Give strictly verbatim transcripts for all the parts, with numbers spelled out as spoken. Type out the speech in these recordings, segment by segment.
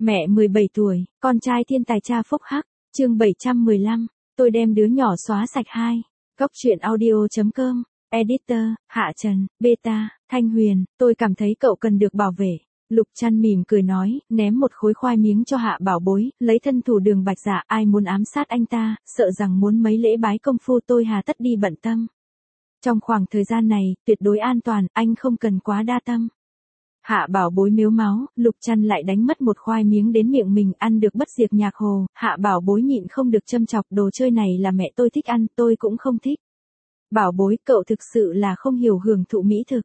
Mẹ mười bảy tuổi, con trai thiên tài cha phúc hắc, chương bảy trăm mười lăm, tôi đem đứa nhỏ xóa sạch hai. Góc truyện audio.com, editor, Hạ Trần, Beta, Thanh Huyền, tôi cảm thấy cậu cần được bảo vệ. Lục Trăn mỉm cười nói, ném một khối khoai miếng cho Hạ Bảo Bối, lấy thân thủ Đường Bạch Dạ, ai muốn ám sát anh ta, sợ rằng muốn mấy lễ bái công phu tôi hà tất đi bận tâm. Trong khoảng thời gian này, tuyệt đối an toàn, anh không cần quá đa tâm. Hạ Bảo Bối mếu máu, Lục Trăn lại đánh mất một khoai miếng đến miệng mình, ăn được bất diệt nhạc hồ, Hạ Bảo Bối nhịn không được châm chọc, đồ chơi này là mẹ tôi thích ăn, tôi cũng không thích. Bảo Bối, cậu thực sự là không hiểu hưởng thụ mỹ thực.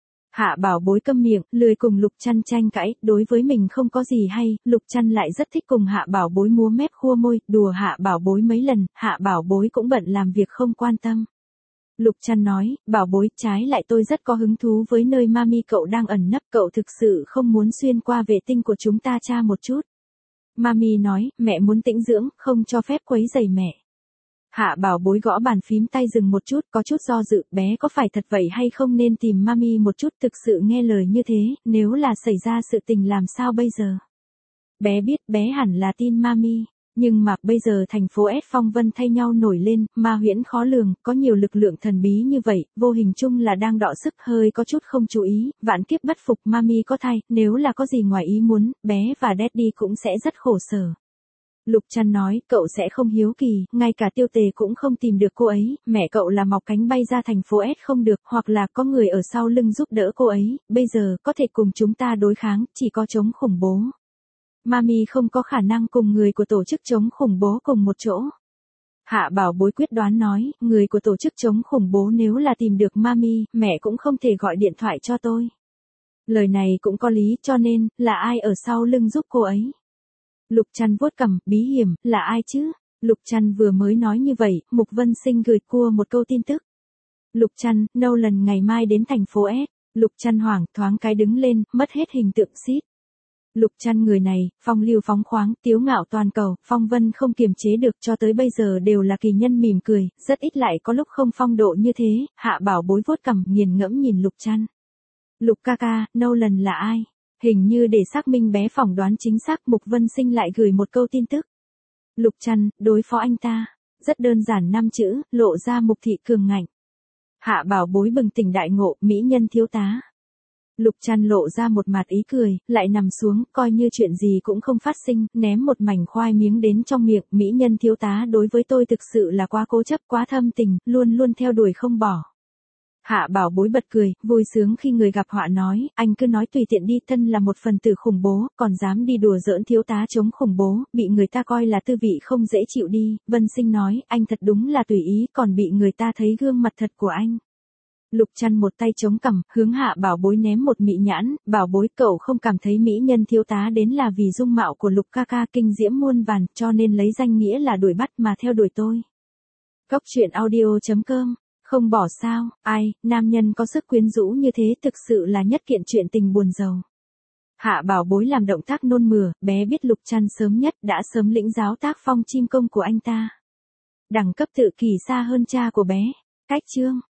Hạ Bảo Bối câm miệng, lười cùng Lục Trăn tranh cãi, đối với mình không có gì hay, Lục Trăn lại rất thích cùng Hạ Bảo Bối múa mép khua môi, đùa Hạ Bảo Bối mấy lần, Hạ Bảo Bối cũng bận làm việc không quan tâm. Lục Trăn nói, Bảo Bối, trái lại tôi rất có hứng thú với nơi mami cậu đang ẩn nấp, cậu thực sự không muốn xuyên qua vệ tinh của chúng ta tra một chút. Mami nói, mẹ muốn tĩnh dưỡng, không cho phép quấy rầy mẹ. Hạ Bảo Bối gõ bàn phím tay dừng một chút, có chút do dự, bé có phải thật vậy hay không nên tìm mami một chút, thực sự nghe lời như thế, nếu là xảy ra sự tình làm sao bây giờ? Bé biết, bé hẳn là tin mami. Nhưng mà, bây giờ thành phố S phong vân thay nhau nổi lên, ma huyễn khó lường, có nhiều lực lượng thần bí như vậy, vô hình chung là đang đọ sức, hơi có chút không chú ý, vạn kiếp bất phục, mami có thai, nếu là có gì ngoài ý muốn, bé và daddy cũng sẽ rất khổ sở. Lục Trăn nói, cậu sẽ không hiếu kỳ, ngay cả Tiêu Tề cũng không tìm được cô ấy, mẹ cậu là mọc cánh bay ra thành phố S không được, hoặc là có người ở sau lưng giúp đỡ cô ấy, bây giờ có thể cùng chúng ta đối kháng, chỉ có chống khủng bố. Mami không có khả năng cùng người của tổ chức chống khủng bố cùng một chỗ. Hạ Bảo Bối quyết đoán nói, người của tổ chức chống khủng bố nếu là tìm được mami, mẹ cũng không thể gọi điện thoại cho tôi. Lời này cũng có lý, cho nên, là ai ở sau lưng giúp cô ấy? Lục Trăn vuốt cằm, bí hiểm, là ai chứ? Lục Trăn vừa mới nói như vậy, Mục Vân Sinh gửi cua một câu tin tức. Lục Trăn, Nolan ngày mai đến thành phố S. Lục Trăn hoảng, thoáng cái đứng lên, mất hết hình tượng xít. Lục Trăn người này, phong lưu phóng khoáng, tiếu ngạo toàn cầu, phong vân không kiềm chế được, cho tới bây giờ đều là kỳ nhân mỉm cười, rất ít lại có lúc không phong độ như thế. Hạ Bảo Bối vuốt cằm, nghiền ngẫm nhìn Lục Trăn. Lục ca ca, Nolan là ai? Hình như để xác minh bé phỏng đoán chính xác, Mục Vân Sinh lại gửi một câu tin tức. Lục Trăn, đối phó anh ta. Rất đơn giản năm chữ, lộ ra Mục thị cường ngạnh. Hạ Bảo Bối bừng tỉnh đại ngộ, mỹ nhân thiếu tá. Lục Trăn lộ ra một mặt ý cười, lại nằm xuống, coi như chuyện gì cũng không phát sinh, ném một mảnh khoai miếng đến trong miệng, mỹ nhân thiếu tá đối với tôi thực sự là quá cố chấp, quá thâm tình, luôn luôn theo đuổi không bỏ. Hạ Bảo Bối bật cười, vui sướng khi người gặp họa nói, anh cứ nói tùy tiện đi, thân là một phần tử khủng bố, còn dám đi đùa giỡn thiếu tá chống khủng bố, bị người ta coi là tư vị không dễ chịu đi. Vân Sinh nói, anh thật đúng là tùy ý, còn bị người ta thấy gương mặt thật của anh. Lục Trăn một tay chống cằm, hướng Hạ Bảo Bối ném một mị nhãn, Bảo Bối, cậu không cảm thấy mỹ nhân thiếu tá đến là vì dung mạo của Lục ca ca kinh diễm muôn vàn, cho nên lấy danh nghĩa là đuổi bắt mà theo đuổi tôi. Góc truyện audio.com, không bỏ sao, ai, nam nhân có sức quyến rũ như thế thực sự là nhất kiện chuyện tình buồn giàu. Hạ Bảo Bối làm động tác nôn mửa, bé biết Lục Trăn sớm nhất đã sớm lĩnh giáo tác phong chim công của anh ta. Đẳng cấp tự kỷ xa hơn cha của bé. Cách chương